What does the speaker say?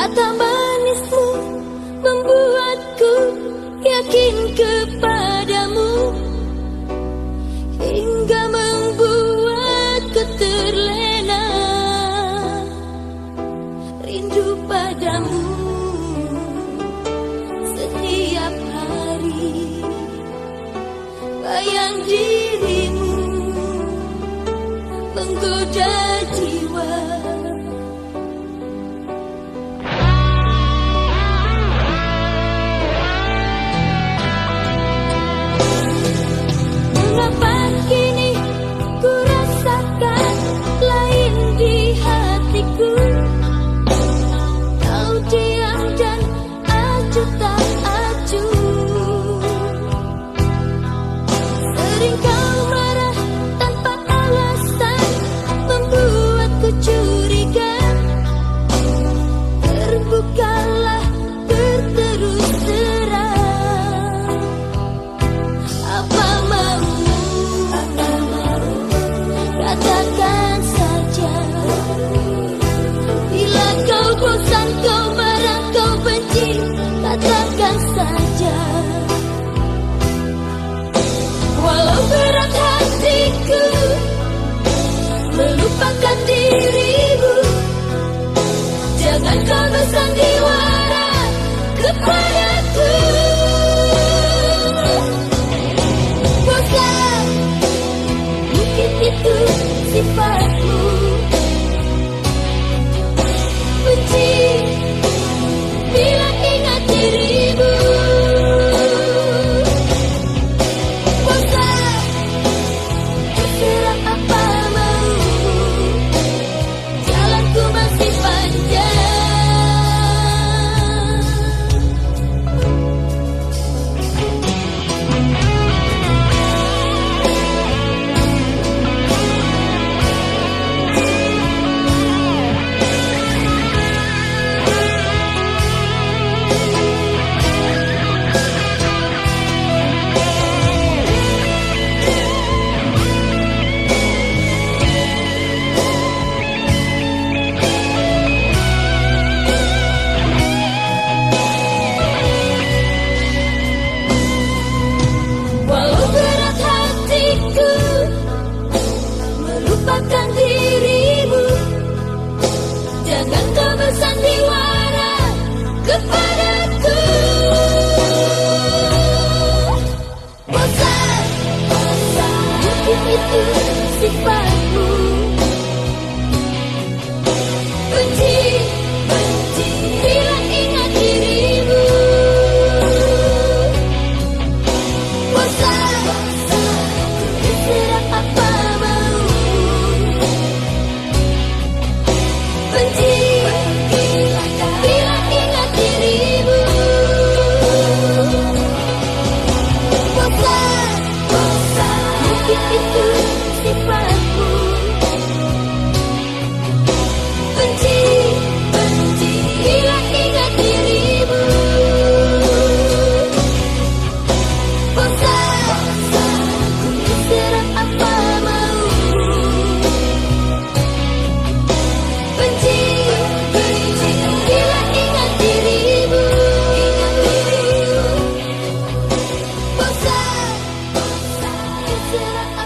Kata manismu membuatku yakin kepadamu, hingga membuatku terlena rindu padamu. Setiap hari bayang dirimu menggoda jiwa. Mengapa kini ku rasakan lain di hatiku? Kau diam dan acuh tak acuh. Sering kau marah tanpa alasan, membuatku curiga. Terbukalah berterus terang. Apa maumu? Katakan saja. Bila kau bosan, kau marah, kau benci, katakan saja. Walau berat hatiku melupakan dirimu, jangan kau bersandiwara kepadaku. Bosan, mungkin itu sifatmu. Benci bila ingat dirimu. Bosan, terserah apa maumu, jalanku masih panjang. Walau berat hatiku melupakan dirimu, jangan kau bersandiwara kepadaku. Bosan, mungkin itu sifatmu. Benci bila ingat dirimu. Bosan, terserah apa maumu. Benci bila ingat dirimu. Bosan, mungkin itu sifatmu. Benci bila ingat dirimu. Bosan, terserah apa maumu. Benci bila ingat dirimu. Bosan, terserah